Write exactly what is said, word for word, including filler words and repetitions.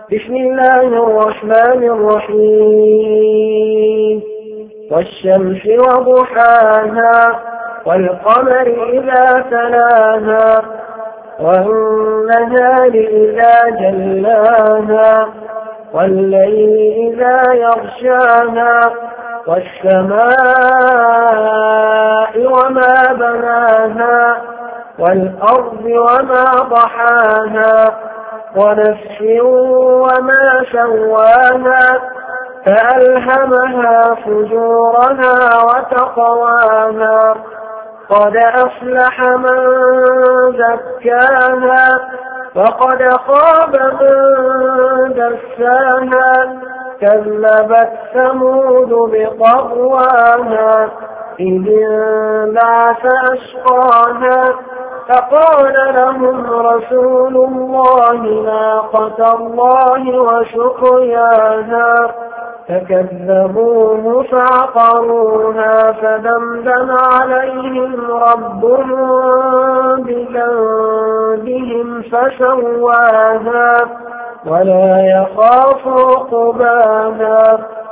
بسم الله الرحمن الرحيم والشمس وضحاها والقمر إذا تلاها والنهار إذا جلاها والليل إذا يغشاها والسماء وما بناها والأرض وما ضحاها ونفس وما سواها فألهمها فجورها وتقواها قد أفلح من زكاها وقد خاب من دساها كذبت ثمود بطغواها إذ انبعث أشقاها فقال لهم رسول الله ناقة الله وسقياها فكذبوه فعقروها فدمدم عليهم ربهم بذنبهم فسواها ولا يخاف عقباها